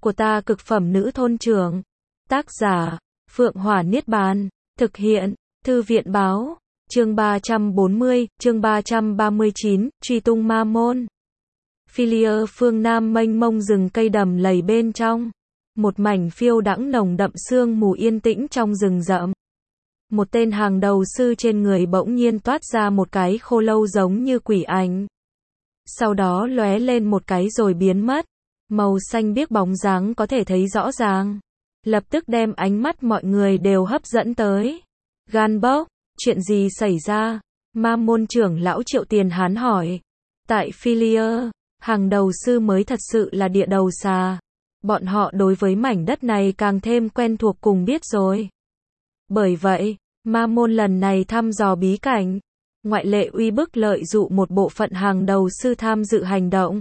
của ta cực phẩm nữ thôn trưởng. Tác giả, Phượng Hỏa Niết Bàn. Thực hiện, Thư viện báo. Chương 340, chương 339, truy tung ma môn. Philia phương Nam mênh mông rừng cây đầm lầy bên trong. Một mảnh phiêu đãng nồng đậm sương mù yên tĩnh trong rừng rậm. Một tên hàng đầu sư trên người bỗng nhiên toát ra một cái khô lâu giống như quỷ ảnh. Sau đó lóe lên một cái rồi biến mất. Màu xanh biếc bóng dáng có thể thấy rõ ràng. Lập tức đem ánh mắt mọi người đều hấp dẫn tới. Gan bốc, chuyện gì xảy ra? Ma môn trưởng lão Triệu Tiền Hán hỏi. Tại Philia, hàng đầu sư mới thật sự là địa đầu xà. Bọn họ đối với mảnh đất này càng thêm quen thuộc cùng biết rồi. Bởi vậy, ma môn lần này thăm dò bí cảnh, ngoại lệ uy bức lợi dụ một bộ phận hàng đầu sư tham dự hành động.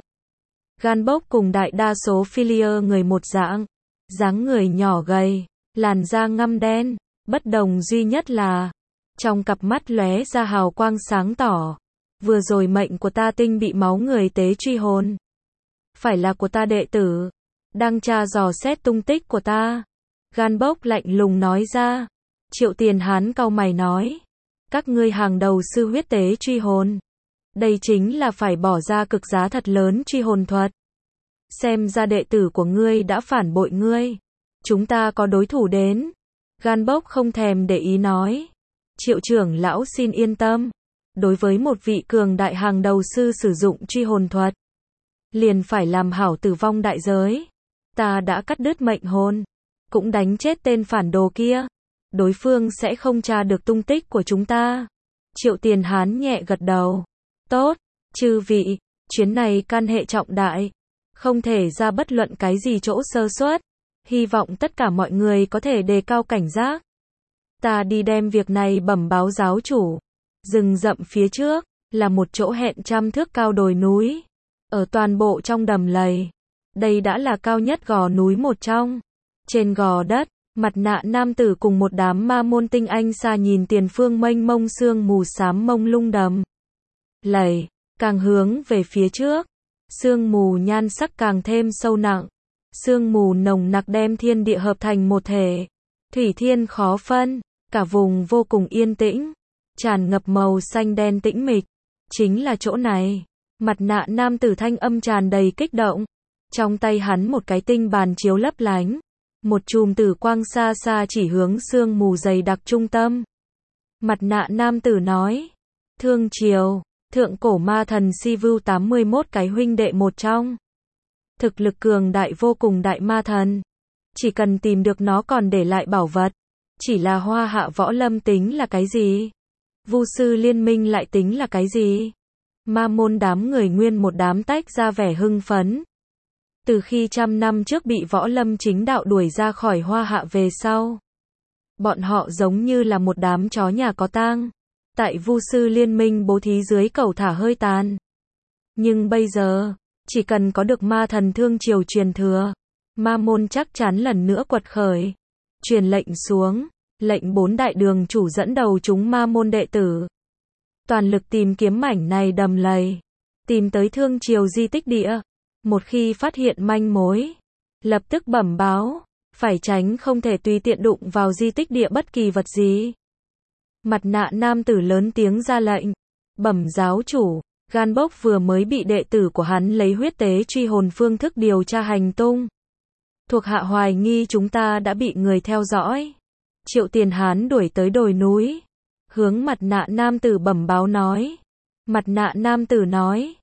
Gan bốc cùng đại đa số Philia người một dạng, dáng người nhỏ gầy, làn da ngăm đen, bất đồng duy nhất là trong cặp mắt lóe ra hào quang sáng tỏ. Vừa rồi mệnh của ta tinh bị máu người tế truy hồn. Phải là của ta đệ tử, đang tra dò xét tung tích của ta. Gan bốc lạnh lùng nói ra. Triệu Tiền Hán cau mày nói. Các ngươi hàng đầu sư huyết tế truy hồn. Đây chính là phải bỏ ra cực giá thật lớn truy hồn thuật. Xem ra đệ tử của ngươi đã phản bội ngươi. Chúng ta có đối thủ đến. Gan bốc không thèm để ý nói. Triệu trưởng lão xin yên tâm. Đối với một vị cường đại hàng đầu sư sử dụng truy hồn thuật, liền phải làm hảo tử vong đại giới. Ta đã cắt đứt mệnh hồn, cũng đánh chết tên phản đồ kia. Đối phương sẽ không tra được tung tích của chúng ta. Triệu Tiền Hán nhẹ gật đầu. Tốt, chư vị, chuyến này can hệ trọng đại. Không thể ra bất luận cái gì chỗ sơ suất. Hy vọng tất cả mọi người có thể đề cao cảnh giác. Ta đi đem việc này bẩm báo giáo chủ. Rừng rậm phía trước, là một chỗ hẹn trăm thước cao đồi núi. Ở toàn bộ trong đầm lầy. Đây đã là cao nhất gò núi một trong. Trên gò đất, mặt nạ nam tử cùng một đám ma môn tinh anh xa nhìn tiền phương mênh mông sương mù xám mông lung đầm lầy, càng hướng về phía trước. Sương mù nhan sắc càng thêm sâu nặng. Sương mù nồng nặc đem thiên địa hợp thành một thể. Thủy thiên khó phân, cả vùng vô cùng yên tĩnh. Tràn ngập màu xanh đen tĩnh mịch. Chính là chỗ này. Mặt nạ nam tử thanh âm tràn đầy kích động. Trong tay hắn một cái tinh bàn chiếu lấp lánh. Một chùm tử quang xa xa chỉ hướng sương mù dày đặc trung tâm. Mặt nạ nam tử nói. Thương Triều, thượng cổ ma thần Sivu 81 cái huynh đệ một trong. Thực lực cường đại vô cùng đại ma thần. Chỉ cần tìm được nó còn để lại bảo vật. Chỉ là Hoa Hạ Võ Lâm tính là cái gì? Vu sư liên minh lại tính là cái gì? Ma môn đám người nguyên một đám tách ra vẻ hưng phấn. Từ khi 100 năm trước bị Võ Lâm chính đạo đuổi ra khỏi Hoa Hạ về sau, bọn họ giống như là một đám chó nhà có tang. Tại Vu sư liên minh bố thí dưới cẩu thả hơi tàn. Nhưng bây giờ, chỉ cần có được ma thần Thương Triều truyền thừa, ma môn chắc chắn lần nữa quật khởi. Truyền lệnh xuống, lệnh 4 đại đường chủ dẫn đầu chúng ma môn đệ tử. Toàn lực tìm kiếm mảnh này đầm lầy. Tìm tới Thương Triều di tích địa. Một khi phát hiện manh mối, lập tức bẩm báo. Phải tránh không thể tùy tiện đụng vào di tích địa bất kỳ vật gì. Mặt nạ nam tử lớn tiếng ra lệnh. Bẩm giáo chủ, Gan bốc vừa mới bị đệ tử của hắn lấy huyết tế truy hồn phương thức điều tra hành tung. Thuộc hạ hoài nghi chúng ta đã bị người theo dõi. Triệu Tiền Hán đuổi tới đồi núi. Hướng mặt nạ nam tử bẩm báo nói. Mặt nạ nam tử nói.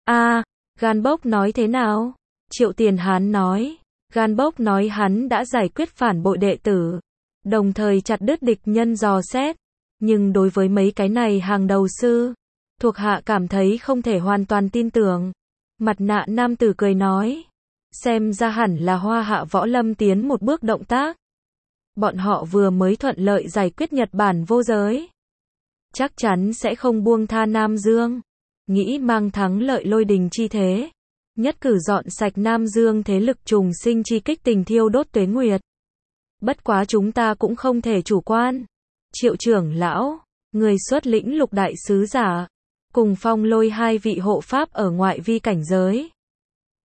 Gan bốc nói thế nào? Triệu Tiền Hán nói. Gan bốc nói hắn đã giải quyết phản bội đệ tử. Đồng thời chặt đứt địch nhân dò xét. Nhưng đối với mấy cái này hàng đầu sư, thuộc hạ cảm thấy không thể hoàn toàn tin tưởng. Mặt nạ nam tử cười nói. Xem ra hẳn là Hoa Hạ Võ Lâm tiến một bước động tác. Bọn họ vừa mới thuận lợi giải quyết Nhật Bản vô giới. Chắc chắn sẽ không buông tha Nam Dương. Nghĩ mang thắng lợi Lôi Đình chi thế. Nhất cử dọn sạch Nam Dương thế lực trùng sinh chi kích tình thiêu đốt tuế nguyệt. Bất quá chúng ta cũng không thể chủ quan. Triệu trưởng lão, người xuất lĩnh Lục đại sứ giả, cùng Phong Lôi 2 vị hộ pháp ở ngoại vi cảnh giới.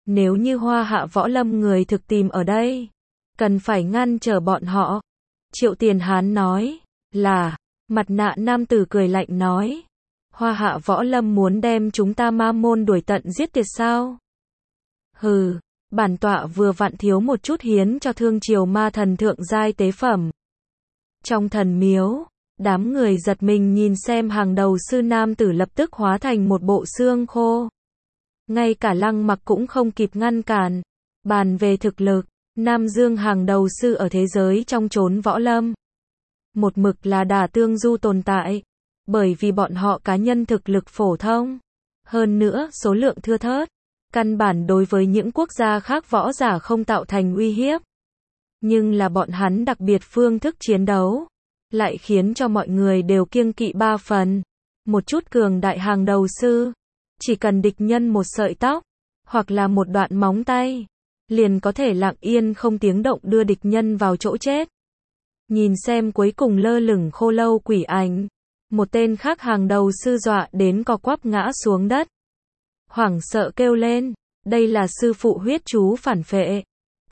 Nếu như Hoa Hạ Võ Lâm người thực tìm ở đây, cần phải ngăn trở bọn họ. Triệu Tiền Hán nói, là, mặt nạ nam tử cười lạnh nói, Hoa Hạ Võ Lâm muốn đem chúng ta Ma môn đuổi tận giết tuyệt sao? Hừ, bản tọa vừa vặn thiếu một chút hiến cho Thương Triều ma thần thượng giai tế phẩm. Trong thần miếu, đám người giật mình nhìn xem hàng đầu sư nam tử lập tức hóa thành một bộ xương khô. Ngay cả Lăng Mặc cũng không kịp ngăn cản. Bàn về thực lực, Nam Dương hàng đầu sư ở thế giới trong chốn võ lâm. Một mực là đả tương du tồn tại. Bởi vì bọn họ cá nhân thực lực phổ thông. Hơn nữa, số lượng thưa thớt. Căn bản đối với những quốc gia khác võ giả không tạo thành uy hiếp. Nhưng là bọn hắn đặc biệt phương thức chiến đấu. Lại khiến cho mọi người đều kiêng kỵ ba phần. Một chút cường đại hàng đầu sư. Chỉ cần địch nhân một sợi tóc, hoặc là một đoạn móng tay, liền có thể lặng yên không tiếng động đưa địch nhân vào chỗ chết. Nhìn xem cuối cùng lơ lửng Khô Lâu quỷ ảnh, một tên khác hàng đầu sư dọa đến co quắp ngã xuống đất. Hoảng sợ kêu lên, đây là sư phụ huyết chú phản phệ.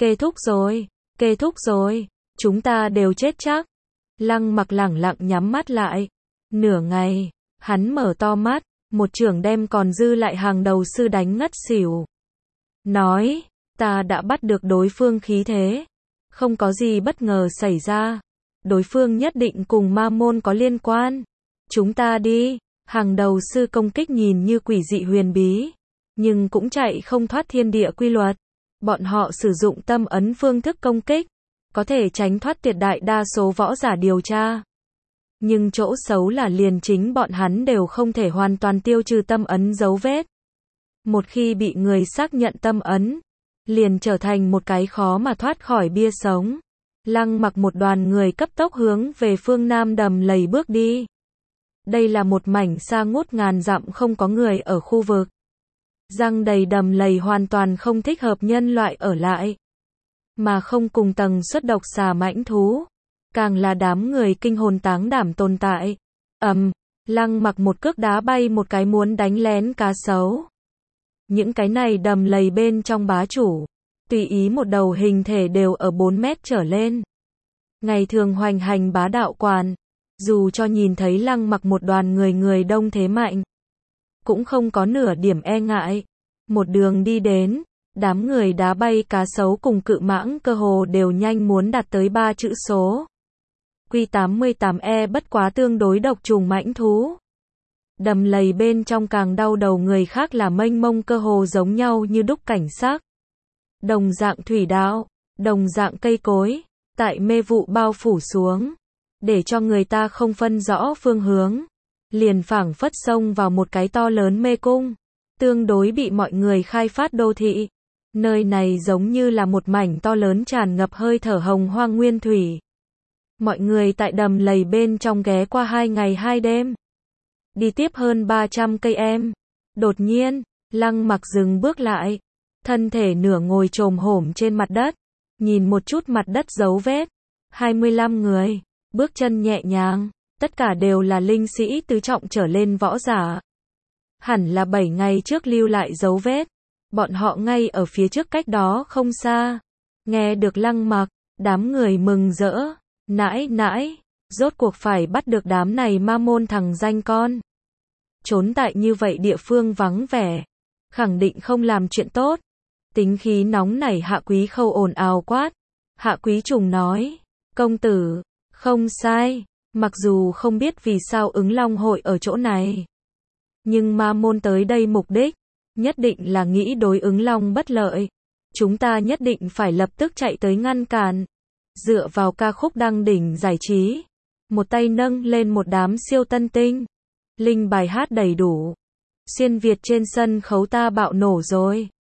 Kết thúc rồi, chúng ta đều chết chắc. Lăng Mặc lẳng lặng nhắm mắt lại. Nửa ngày, hắn mở to mắt. Một chưởng đem còn dư lại hàng đầu sư đánh ngất xỉu. Nói, ta đã bắt được đối phương khí thế. Không có gì bất ngờ xảy ra. Đối phương nhất định cùng Ma môn có liên quan. Chúng ta đi. Hàng đầu sư công kích nhìn như quỷ dị huyền bí. Nhưng cũng chạy không thoát thiên địa quy luật. Bọn họ sử dụng tâm ấn phương thức công kích. Có thể tránh thoát tuyệt đại đa số võ giả điều tra. Nhưng chỗ xấu là liền chính bọn hắn đều không thể hoàn toàn tiêu trừ tâm ấn dấu vết. Một khi bị người xác nhận tâm ấn, liền trở thành một cái khó mà thoát khỏi bia sống. Lăng Mặc một đoàn người cấp tốc hướng về phương Nam đầm lầy bước đi. Đây là một mảnh xa ngút ngàn dặm không có người ở khu vực. Răng đầy đầm lầy hoàn toàn không thích hợp nhân loại ở lại. Mà không cùng tầng suất độc xà mãnh thú. Càng là đám người kinh hồn táng đảm tồn tại. Lăng Mặc một cước đá bay một cái muốn đánh lén cá sấu. Những cái này đầm lầy bên trong bá chủ. Tùy ý một đầu hình thể đều ở 4 mét trở lên. Ngày thường hoành hành bá đạo quan. Dù cho nhìn thấy Lăng Mặc một đoàn người đông thế mạnh. Cũng không có nửa điểm e ngại. Một đường đi đến. Đám người đá bay cá sấu cùng cự mãng cơ hồ đều nhanh muốn đạt tới 3 chữ số. Q88E bất quá tương đối độc trùng mãnh thú. Đầm lầy bên trong càng đau đầu người khác là mênh mông cơ hồ giống nhau như đúc cảnh sắc. Đồng dạng thủy đạo, đồng dạng cây cối, tại mê vụ bao phủ xuống. Để cho người ta không phân rõ phương hướng. Liền phảng phất xông vào một cái to lớn mê cung. Tương đối bị mọi người khai phát đô thị. Nơi này giống như là một mảnh to lớn tràn ngập hơi thở hồng hoang nguyên thủy. Mọi người tại đầm lầy bên trong ghé qua 2 ngày 2 đêm. Đi tiếp hơn 300 cây em. Đột nhiên, Lăng Mặc dừng bước lại. Thân thể nửa ngồi chồm hổm trên mặt đất. Nhìn một chút mặt đất dấu vết. 25 người. Bước chân nhẹ nhàng. Tất cả đều là linh sĩ tứ trọng trở lên võ giả. Hẳn là 7 ngày trước lưu lại dấu vết. Bọn họ ngay ở phía trước cách đó không xa. Nghe được Lăng Mặc, đám người mừng rỡ. Nãi, rốt cuộc phải bắt được đám này Ma môn thằng danh con. Trốn tại như vậy địa phương vắng vẻ. Khẳng định không làm chuyện tốt. Tính khí nóng nảy Hạ Quý Khâu ồn ào quát. Hạ Quý Trùng nói, công tử, không sai. Mặc dù không biết vì sao ứng long hội ở chỗ này. Nhưng Ma môn tới đây mục đích. Nhất định là nghĩ đối ứng long bất lợi. Chúng ta nhất định phải lập tức chạy tới ngăn cản. Dựa vào ca khúc đăng đỉnh giải trí. Một tay nâng lên một đám siêu tân tinh. Linh bài hát đầy đủ. Xuyên Việt trên sân khấu ta bạo nổ rồi.